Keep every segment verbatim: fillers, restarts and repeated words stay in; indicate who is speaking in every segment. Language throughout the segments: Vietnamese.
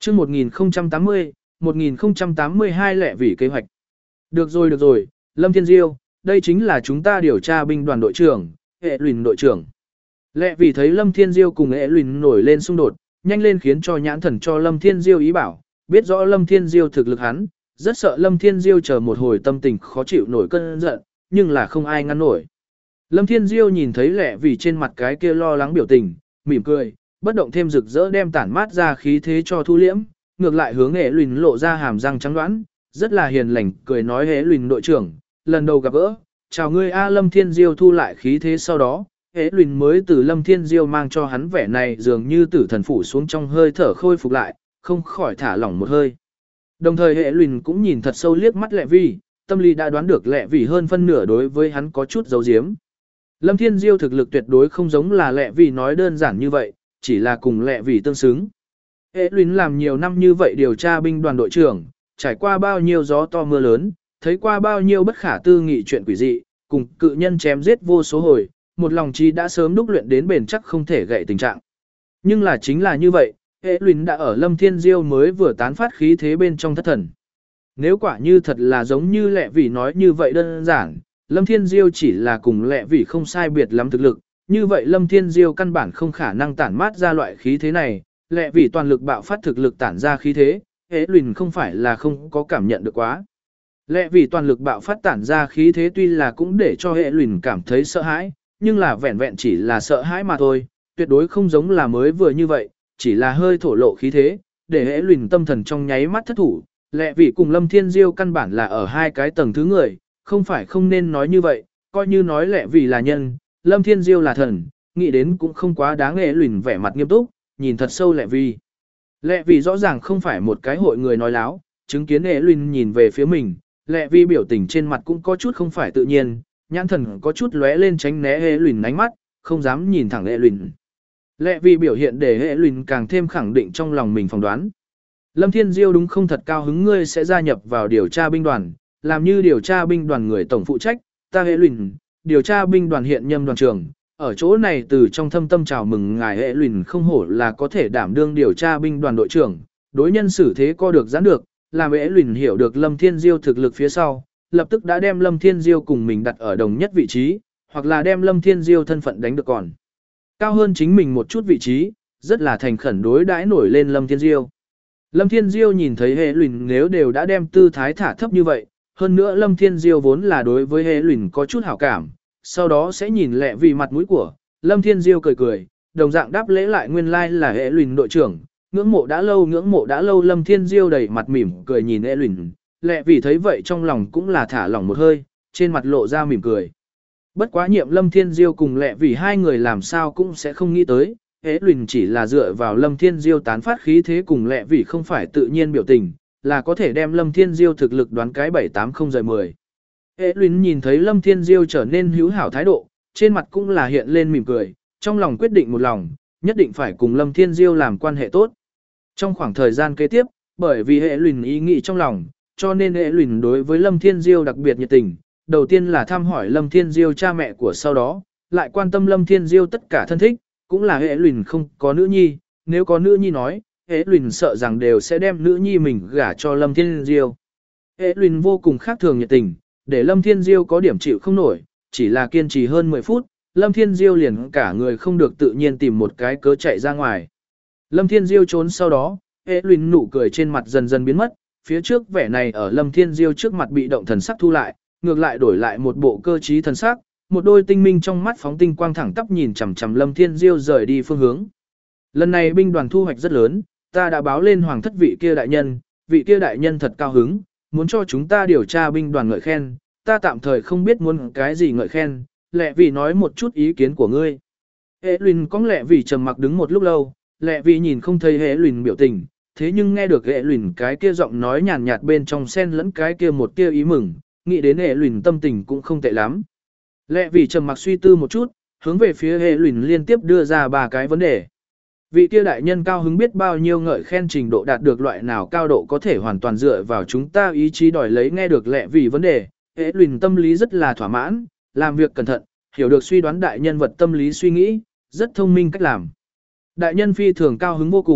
Speaker 1: chương một nghìn không trăm tám mươi, một nghìn không trăm tám mươi hai lẹ vì kế hoạch. Được rồi được rồi, Lâm Thiên Diêu, đây chính là chúng ta điều tra binh đoàn đội trưởng, hệ luyện đội trưởng. Lẹ vì thấy Lâm Thiên Diêu cùng hệ luyện nổi lên xung đột, nhanh lên khiến cho nhãn thần cho Lâm Thiên Diêu ý bảo, biết rõ Lâm Thiên Diêu thực lực hắn, rất sợ Lâm Thiên Diêu chờ một hồi tâm tình khó chịu nổi cơn giận, nhưng là không ai ngăn nổi. Lâm Thiên Diêu nhìn thấy lẹ vì trên mặt cái kia lo lắng biểu tình, mỉm cười, bất động thêm rực rỡ đem tản mát ra khí thế cho thu liễm, ngược lại hướng hệ luyện lộ ra hàm răng trắng đoán, rất là hiền lành, cười nói hệ luyện đội trưởng, lần đầu gặp gỡ, chào ngươi A. Lâm Thiên Diêu thu lại khí thế sau đó, hệ luyện mới từ Lâm Thiên Diêu mang cho hắn vẻ này dường như tử thần phủ xuống trong hơi thở khôi phục lại, không khỏi thả lỏng một hơi. Đồng thời hệ luyện cũng nhìn thật sâu liếc mắt lẹ vì, tâm lý đã đoán được lẹ vì hơn phân nửa đối với hắn có chút giấu giếm. Lâm Thiên Diêu thực lực tuyệt đối không giống là lẹ vì nói đơn giản như vậy, chỉ là cùng lẹ vì tương xứng. Hệ luyện làm nhiều năm như vậy điều tra binh đoàn đội trưởng, trải qua bao nhiêu gió to mưa lớn, thấy qua bao nhiêu bất khả tư nghị chuyện quỷ dị, cùng cự nhân chém giết vô số hồi, một lòng trí đã sớm đúc luyện đến bền chắc không thể gãy tình trạng. Nhưng là chính là như vậy, hệ luyện đã ở Lâm Thiên Diêu mới vừa tán phát khí thế bên trong thất thần. Nếu quả như thật là giống như lẹ vì nói như vậy đơn giản, Lâm Thiên Diêu chỉ là cùng lẹ vì không sai biệt lắm thực lực, như vậy Lâm Thiên Diêu căn bản không khả năng tản mát ra loại khí thế này, lẹ vì toàn lực bạo phát thực lực tản ra khí thế, hệ luyện không phải là không có cảm nhận được quá. Lẹ vì toàn lực bạo phát tản ra khí thế tuy là cũng để cho hệ luyện cảm thấy sợ hãi, nhưng là vẹn vẹn chỉ là sợ hãi mà thôi, tuyệt đối không giống là mới vừa như vậy, chỉ là hơi thổ lộ khí thế, để hệ luyện tâm thần trong nháy mắt thất thủ. Lẹ vì cùng Lâm Thiên Diêu căn bản là ở hai cái tầng thứ người, không phải không nên nói như vậy, coi như nói lẹ vì là nhân, Lâm Thiên Diêu là thần, nghĩ đến cũng không quá đáng. Hệ luyện vẻ mặt nghiêm túc, nhìn thật sâu lẹ vì. Lẹ vì rõ ràng không phải một cái hội người nói láo, chứng kiến hệ luyện nhìn về phía mình, lẹ vì biểu tình trên mặt cũng có chút không phải tự nhiên, nhãn thần có chút lóe lên tránh né hệ luyện ánh mắt, không dám nhìn thẳng hệ luyện. Lẹ vì biểu hiện để hệ luyện càng thêm khẳng định trong lòng mình phỏng đoán. Lâm Thiên Diêu đúng không thật cao hứng ngươi sẽ gia nhập vào điều tra binh đoàn, làm như điều tra binh đoàn người tổng phụ trách, ta hệ luyện, điều tra binh đoàn hiện nhâm đoàn trưởng, ở chỗ này từ trong thâm tâm chào mừng ngài hệ luyện không hổ là có thể đảm đương điều tra binh đoàn đội trưởng, đối nhân xử thế co được giãn được, làm hệ luyện hiểu được Lâm Thiên Diêu thực lực phía sau, lập tức đã đem Lâm Thiên Diêu cùng mình đặt ở đồng nhất vị trí, hoặc là đem Lâm Thiên Diêu thân phận đánh được còn cao hơn chính mình một chút vị trí, rất là thành khẩn đối đãi nổi lên Lâm Thiên Diêu. Lâm Thiên Diêu nhìn thấy hệ luyện nếu đều đã đem tư thái thả thấp như vậy, hơn nữa Lâm Thiên Diêu vốn là đối với hệ luyện có chút hảo cảm, sau đó sẽ nhìn lẹ vì mặt mũi của, Lâm Thiên Diêu cười cười, đồng dạng đáp lễ lại nguyên lai like là hệ luyện đội trưởng, ngưỡng mộ đã lâu ngưỡng mộ đã lâu. Lâm Thiên Diêu đầy mặt mỉm cười nhìn hệ luyện, lẹ vì thấy vậy trong lòng cũng là thả lỏng một hơi, trên mặt lộ ra mỉm cười. Bất quá nhiệm Lâm Thiên Diêu cùng lẹ vì hai người làm sao cũng sẽ không nghĩ tới, hệ luyện chỉ là dựa vào Lâm Thiên Diêu tán phát khí thế cùng lẹ vì không phải tự nhiên biểu tình, là có thể đem Lâm Thiên Diêu thực lực đoán cái bảy tám không rời mười. Hệ luyện nhìn thấy Lâm Thiên Diêu trở nên hữu hảo thái độ, trên mặt cũng là hiện lên mỉm cười, trong lòng quyết định một lòng, nhất định phải cùng Lâm Thiên Diêu làm quan hệ tốt. Trong khoảng thời gian kế tiếp, bởi vì hệ luyện ý nghĩ trong lòng, cho nên hệ luyện đối với Lâm Thiên Diêu đặc biệt nhiệt tình, đầu tiên là thăm hỏi Lâm Thiên Diêu cha mẹ của sau đó, lại quan tâm Lâm Thiên Diêu tất cả thân thích, cũng là hệ luyện không có nữ nhi, nếu có nữ nhi nói, hệ luyện sợ rằng đều sẽ đem nữ nhi mình gả cho Lâm Thiên Diêu. Hệ luyện vô cùng khác thường nhiệt tình, để Lâm Thiên Diêu có điểm chịu không nổi, chỉ là kiên trì hơn mười phút, Lâm Thiên Diêu liền cả người không được tự nhiên tìm một cái cớ chạy ra ngoài. Lâm Thiên Diêu trốn sau đó, hệ luyện nụ cười trên mặt dần dần biến mất, phía trước vẻ này ở Lâm Thiên Diêu trước mặt bị động thần sắc thu lại, ngược lại đổi lại một bộ cơ trí thần sắc, một đôi tinh minh trong mắt phóng tinh quang thẳng tắp nhìn chằm chằm Lâm Thiên Diêu rời đi phương hướng. Lần này binh đoàn thu hoạch rất lớn, ta đã báo lên hoàng thất vị kia đại nhân, vị kia đại nhân thật cao hứng, muốn cho chúng ta điều tra binh đoàn ngợi khen, ta tạm thời không biết muốn cái gì ngợi khen, lẹ vì nói một chút ý kiến của ngươi. Hệ luyện có lẹ vì trầm mặc đứng một lúc lâu, lẹ vì nhìn không thấy hệ luyện biểu tình, thế nhưng nghe được hệ luyện cái kia giọng nói nhàn nhạt bên trong xen lẫn cái kia một tia ý mừng, nghĩ đến hệ luyện tâm tình cũng không tệ lắm. Lẹ vì trầm mặc suy tư một chút, hướng về phía hệ luyện liên tiếp đưa ra ba cái vấn đề. Vị kia đại nhân cao hứng biết bao nhiêu ngợi khen trình độ đạt được loại nào cao độ có thể hoàn toàn dựa vào chúng ta ý chí đòi lấy. Nghe được lẹ vì vấn đề, hệ luyện tâm lý rất là thỏa mãn, làm việc cẩn thận, hiểu được suy đoán đại nhân vật tâm lý suy nghĩ, rất thông minh cách làm. Đại nhân phi thường cao hứng vô cùng,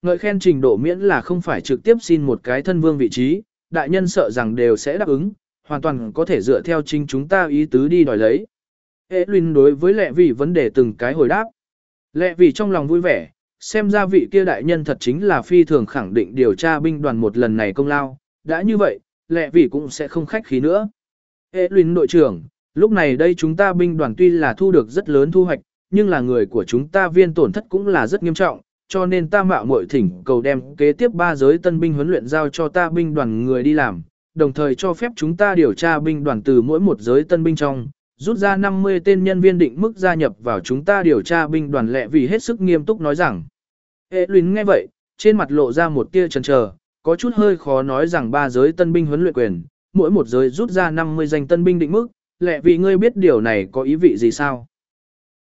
Speaker 1: Ngợi khen trình độ miễn là không phải trực tiếp xin một cái thân vương vị trí, đại nhân sợ rằng đều sẽ đáp ứng, hoàn toàn có thể dựa theo chính chúng ta ý tứ đi đòi lấy. Edwin đối với lẹ vì vấn đề từng cái hồi đáp. Lẹ vì trong lòng vui vẻ, xem ra vị kia đại nhân thật chính là phi thường khẳng định điều tra binh đoàn một lần này công lao, đã như vậy, lẹ vì cũng sẽ không khách khí nữa. Edwin đội trưởng, lúc này đây chúng ta binh đoàn tuy là thu được rất lớn thu hoạch, nhưng là người của chúng ta viên tổn thất cũng là rất nghiêm trọng, cho nên ta mạo muội thỉnh cầu đem kế tiếp ba giới tân binh huấn luyện giao cho ta binh đoàn người đi làm, đồng thời cho phép chúng ta điều tra binh đoàn từ mỗi một giới tân binh trong, rút ra năm mươi tên nhân viên định mức gia nhập vào chúng ta điều tra binh đoàn. Lẹ vì hết sức nghiêm túc nói rằng. Edwin nghe vậy, trên mặt lộ ra một tia chần chờ, có chút hơi khó nói rằng ba giới tân binh huấn luyện quyền, mỗi một giới rút ra năm mươi danh tân binh định mức, lẹ vì ngươi biết điều này có ý vị gì sao?